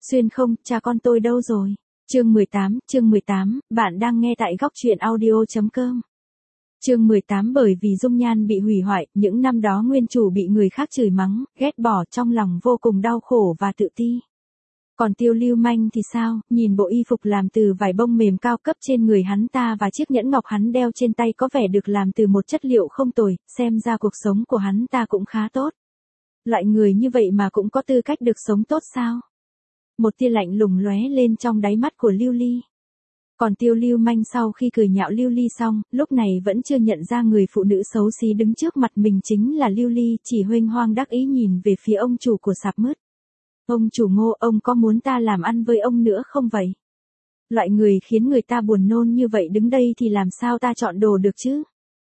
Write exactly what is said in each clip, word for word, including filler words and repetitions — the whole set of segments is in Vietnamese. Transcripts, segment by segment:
Xuyên không, cha con tôi đâu rồi? Chương mười tám, chương mười tám, bạn đang nghe tại góc truyện audio.com. Chương mười tám bởi vì dung nhan bị hủy hoại, những năm đó nguyên chủ bị người khác chửi mắng, ghét bỏ trong lòng vô cùng đau khổ và tự ti. Còn Tiêu Lưu Manh thì sao, nhìn bộ y phục làm từ vải bông mềm cao cấp trên người hắn ta và chiếc nhẫn ngọc hắn đeo trên tay có vẻ được làm từ một chất liệu không tồi, xem ra cuộc sống của hắn ta cũng khá tốt. Loại người như vậy mà cũng có tư cách được sống tốt sao? Một tia lạnh lùng lóe lên trong đáy mắt của Lưu Ly. Còn Tiêu Lưu Manh sau khi cười nhạo Lưu Ly xong, lúc này vẫn chưa nhận ra người phụ nữ xấu xí đứng trước mặt mình chính là Lưu Ly, chỉ huênh hoang đắc ý nhìn về phía ông chủ của sạp mứt. Ông chủ Ngô, ông có muốn ta làm ăn với ông nữa không vậy? Loại người khiến người ta buồn nôn như vậy đứng đây thì làm sao ta chọn đồ được chứ?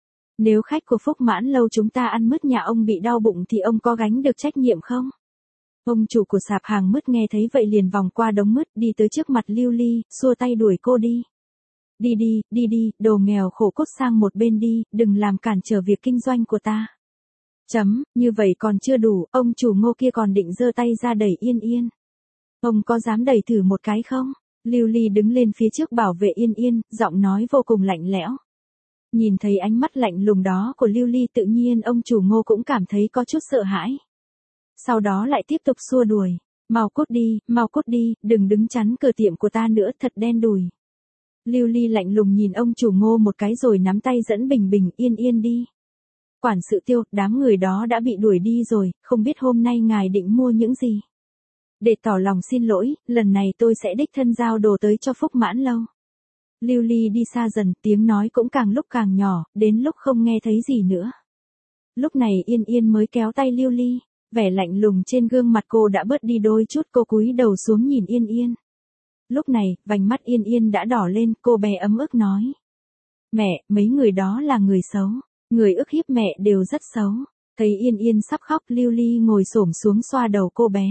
Nếu khách của Phúc Mãn Lâu chúng ta ăn mứt nhà ông bị đau bụng thì ông có gánh được trách nhiệm không? Ông chủ của sạp hàng mứt nghe thấy vậy liền vòng qua đống mứt đi tới trước mặt Lưu Ly, xua tay đuổi cô đi. Đi đi, đi đi, đồ nghèo khổ cút sang một bên đi, đừng làm cản trở việc kinh doanh của ta. Chấm, như vậy còn chưa đủ, ông chủ Ngô kia còn định giơ tay ra đẩy Yên Yên. Ông có dám đẩy thử một cái không? Lưu Ly đứng lên phía trước bảo vệ Yên Yên, giọng nói vô cùng lạnh lẽo. Nhìn thấy ánh mắt lạnh lùng đó của Lưu Ly tự nhiên ông chủ Ngô cũng cảm thấy có chút sợ hãi. Sau đó lại tiếp tục xua đuổi, mau cút đi, mau cút đi, đừng đứng chắn cửa tiệm của ta nữa, thật đen đủi. Lưu Ly lạnh lùng nhìn ông chủ Ngô một cái rồi nắm tay dẫn Bình Bình Yên Yên đi. Quản sự Tiêu, đám người đó đã bị đuổi đi rồi, không biết hôm nay ngài định mua những gì. Để tỏ lòng xin lỗi, lần này tôi sẽ đích thân giao đồ tới cho Phúc Mãn Lâu. Lưu Ly đi xa dần, tiếng nói cũng càng lúc càng nhỏ, đến lúc không nghe thấy gì nữa. Lúc này Yên Yên mới kéo tay Lưu Ly, vẻ lạnh lùng trên gương mặt cô đã bớt đi đôi chút, cô cúi đầu xuống nhìn Yên Yên. Lúc này, vành mắt Yên Yên đã đỏ lên, cô bé ấm ức nói. Mẹ, mấy người đó là người xấu, người ức hiếp mẹ đều rất xấu. Thấy Yên Yên sắp khóc, Lưu Ly ngồi xổm xuống xoa đầu cô bé.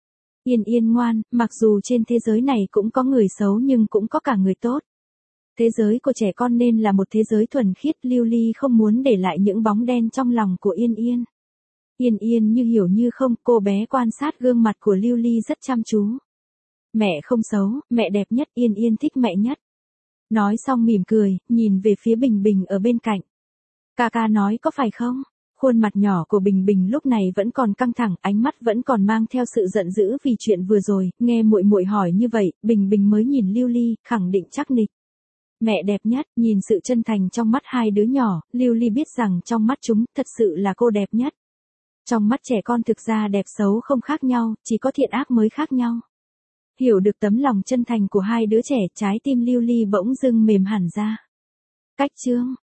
Yên Yên ngoan, mặc dù trên thế giới này cũng có người xấu nhưng cũng có cả người tốt. Thế giới của trẻ con nên là một thế giới thuần khiết, Lưu Ly không muốn để lại những bóng đen trong lòng của Yên Yên. Yên Yên như hiểu như không, cô bé quan sát gương mặt của Lưu Ly rất chăm chú. Mẹ không xấu, mẹ đẹp nhất, Yên Yên thích mẹ nhất. Nói xong mỉm cười, nhìn về phía Bình Bình ở bên cạnh. Ca ca nói có phải không? Khuôn mặt nhỏ của Bình Bình lúc này vẫn còn căng thẳng, ánh mắt vẫn còn mang theo sự giận dữ vì chuyện vừa rồi, nghe muội muội hỏi như vậy, Bình Bình mới nhìn Lưu Ly, khẳng định chắc nịch. Mẹ đẹp nhất, nhìn sự chân thành trong mắt hai đứa nhỏ, Lưu Ly biết rằng trong mắt chúng, thật sự là cô đẹp nhất. Trong mắt trẻ con thực ra đẹp xấu không khác nhau, chỉ có thiện ác mới khác nhau. Hiểu được tấm lòng chân thành của hai đứa trẻ, trái tim Lưu Ly bỗng dưng mềm hẳn ra. Cách chương